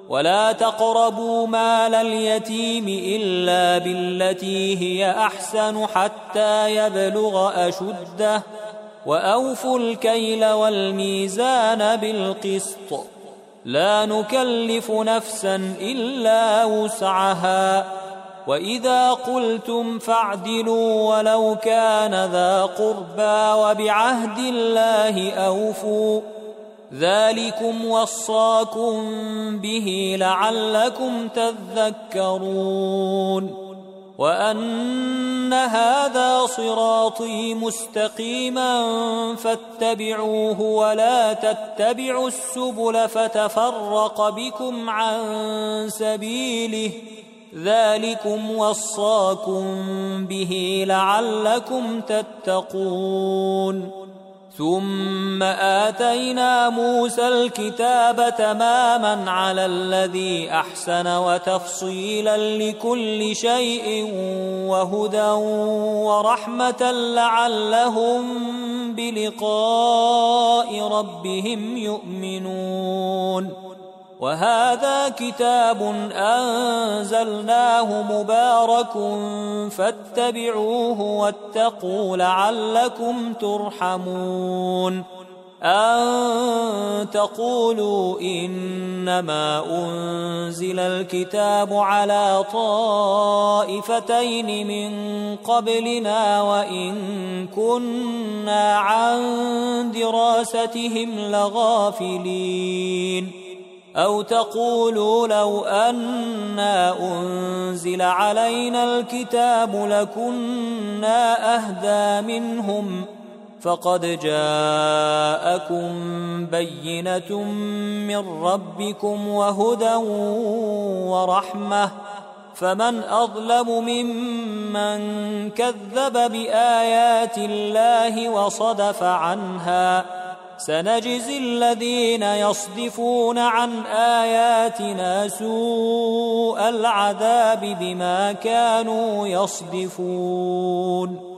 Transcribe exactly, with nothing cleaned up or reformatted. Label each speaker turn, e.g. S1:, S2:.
S1: ولا تقربوا مال اليتيم إلا بالتي هي أحسن حتى يبلغ أشده وأوفوا الكيل والميزان بالقسط لا نكلف نفسا إلا وسعها وإذا قلتم فاعدلوا ولو كان ذا قربى وبعهد الله أوفوا ذلكم وصاكم به لعلكم تذكرون وأن هذا صراطي مستقيما فاتبعوه ولا تتبعوا السبل فتفرق بكم عن سبيله ذلكم وصاكم به لعلكم تتقون ثم آتينا موسى الكتاب تماما على الذي أحسن وتفصيلا لكل شيء وهدى ورحمة لعلهم بلقاء ربهم يؤمنون وهذا كتاب أنزلناه مبارك فاتبعوه واتقوا لعلكم ترحمون أن تقولوا إنما أنزل الكتاب على طائفتين من قبلنا وإن كنا عن دراستهم لغافلين أو تقولوا لو أنا أنزل علينا الكتاب لكنا أهدى منهم فقد جاءكم بينة من ربكم وهدى ورحمة فمن أظلم ممن كذب بآيات الله وصدف عنها سنجزي الذين يصدفون عن آياتنا سوء العذاب بما كانوا يصدفون